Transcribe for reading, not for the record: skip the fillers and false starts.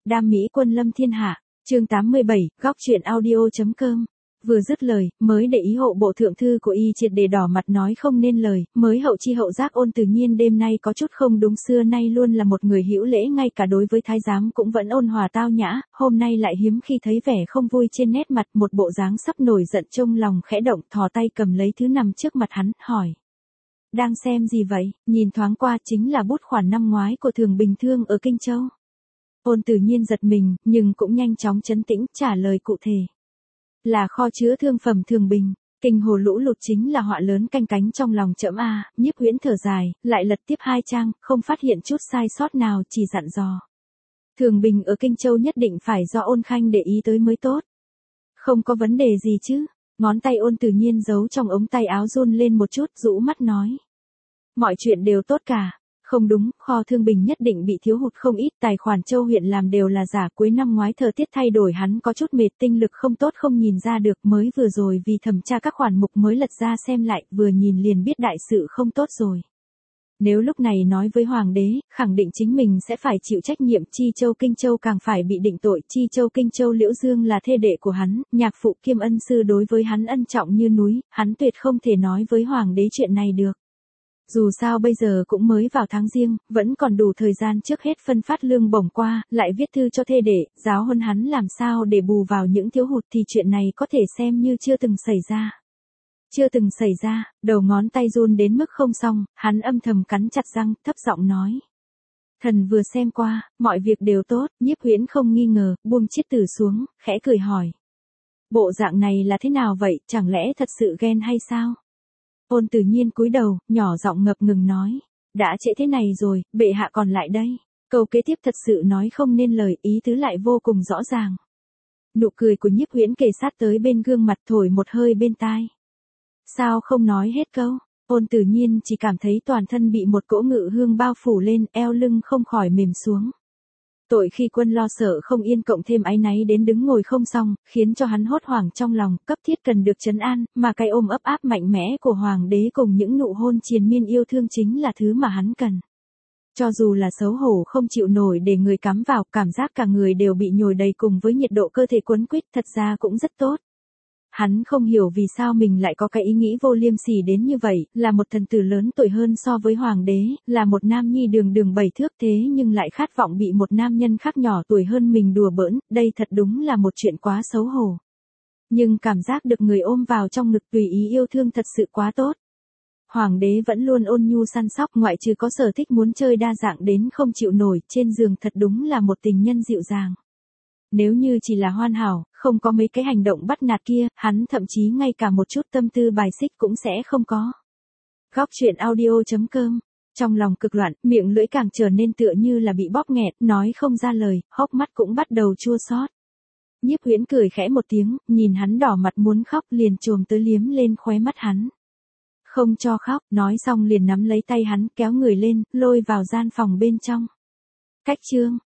đam mỹ quân lâm thiên hạ. Chương 87, góc truyện audio.com. Vừa dứt lời, mới để ý hộ bộ thượng thư của y triệt để đỏ mặt nói không nên lời, mới hậu chi hậu giác Ôn Tử Nhiên đêm nay có chút không đúng, xưa nay luôn là một người hữu lễ, ngay cả đối với thái giám cũng vẫn ôn hòa tao nhã, hôm nay lại hiếm khi thấy vẻ không vui trên nét mặt, một bộ dáng sắp nổi giận, trong lòng khẽ động, thò tay cầm lấy thứ nằm trước mặt hắn, hỏi: đang xem gì vậy? Nhìn thoáng qua chính là bút khoản năm ngoái của Thường Bình Thương ở Kinh Châu. Ôn Tử Nhiên giật mình, nhưng cũng nhanh chóng trấn tĩnh, trả lời cụ thể: là kho chứa thương phẩm Thường Bình. Kinh hồ lũ lụt chính là họa lớn canh cánh trong lòng trẫm a. Nhiếp Huyễn thở dài, lại lật tiếp 2 trang, không phát hiện chút sai sót nào, chỉ dặn dò: Thường Bình ở Kinh Châu nhất định phải do Ôn Khanh để ý tới mới tốt. Không có vấn đề gì chứ? Ngón tay Ôn Tử Nhiên giấu trong ống tay áo run lên một chút, rũ mắt nói: mọi chuyện đều tốt cả. Không đúng, kho Thương Bình nhất định bị thiếu hụt không ít, tài khoản Châu huyện làm đều là giả, cuối năm ngoái thời tiết thay đổi hắn có chút mệt, tinh lực không tốt không nhìn ra được, mới vừa rồi vì thẩm tra các khoản mục mới lật ra xem lại, vừa nhìn liền biết đại sự không tốt rồi. Nếu lúc này nói với hoàng đế, khẳng định chính mình sẽ phải chịu trách nhiệm, Chi Châu Kinh Châu càng phải bị định tội, Chi Châu Kinh Châu Liễu Dương là thê đệ của hắn, nhạc phụ kiêm ân sư đối với hắn ân trọng như núi, hắn tuyệt không thể nói với hoàng đế chuyện này được. Dù sao bây giờ cũng mới vào tháng Giêng, vẫn còn đủ thời gian trước hết phân phát lương bổng qua, lại viết thư cho thê đệ, giáo huấn hắn làm sao để bù vào những thiếu hụt, thì chuyện này có thể xem như chưa từng xảy ra. Chưa từng xảy ra, đầu ngón tay run đến mức không xong, hắn âm thầm cắn chặt răng, thấp giọng nói: thần vừa xem qua, mọi việc đều tốt. Nhiếp Huyễn không nghi ngờ, buông chiếc từ xuống, khẽ cười hỏi: bộ dạng này là thế nào vậy, chẳng lẽ thật sự ghen hay sao? Ôn Tử Nhiên cúi đầu, nhỏ giọng ngập ngừng nói: đã trễ thế này rồi, bệ hạ còn lại đây. Câu kế tiếp thật sự nói không nên lời, ý tứ lại vô cùng rõ ràng. Nụ cười của Nhiếp Huyễn kề sát tới bên gương mặt, thổi một hơi bên tai. Sao không nói hết câu? Ôn Tử Nhiên chỉ cảm thấy toàn thân bị một cỗ ngự hương bao phủ lên, eo lưng không khỏi mềm xuống. Tội khi quân lo sợ không yên cộng thêm áy náy đến đứng ngồi không xong, khiến cho hắn hốt hoảng trong lòng, cấp thiết cần được trấn an, mà cái ôm ấp áp mạnh mẽ của hoàng đế cùng những nụ hôn triền miên yêu thương chính là thứ mà hắn cần. Cho dù là xấu hổ không chịu nổi để người cắm vào, cảm giác cả người đều bị nhồi đầy cùng với nhiệt độ cơ thể quấn quýt, thật ra cũng rất tốt. Hắn không hiểu vì sao mình lại có cái ý nghĩ vô liêm sỉ đến như vậy, là một thần tử lớn tuổi hơn so với hoàng đế, là một nam nhi đường đường 7 thước, thế nhưng lại khát vọng bị một nam nhân khác nhỏ tuổi hơn mình đùa bỡn, đây thật đúng là một chuyện quá xấu hổ. Nhưng cảm giác được người ôm vào trong ngực tùy ý yêu thương thật sự quá tốt. Hoàng đế vẫn luôn ôn nhu săn sóc, ngoại trừ có sở thích muốn chơi đa dạng đến không chịu nổi, trên giường thật đúng là một tình nhân dịu dàng. Nếu như chỉ là hoàn hảo, không có mấy cái hành động bắt nạt kia, hắn thậm chí ngay cả một chút tâm tư bài xích cũng sẽ không có. Góc truyện audio.com. Trong lòng cực loạn, miệng lưỡi càng trở nên tựa như là bị bóp nghẹt, nói không ra lời, hốc mắt cũng bắt đầu chua xót. Nhiếp Huyễn cười khẽ một tiếng, nhìn hắn đỏ mặt muốn khóc liền chồm tới liếm lên khóe mắt hắn. Không cho khóc, nói xong liền nắm lấy tay hắn, kéo người lên, lôi vào gian phòng bên trong. Cách chương.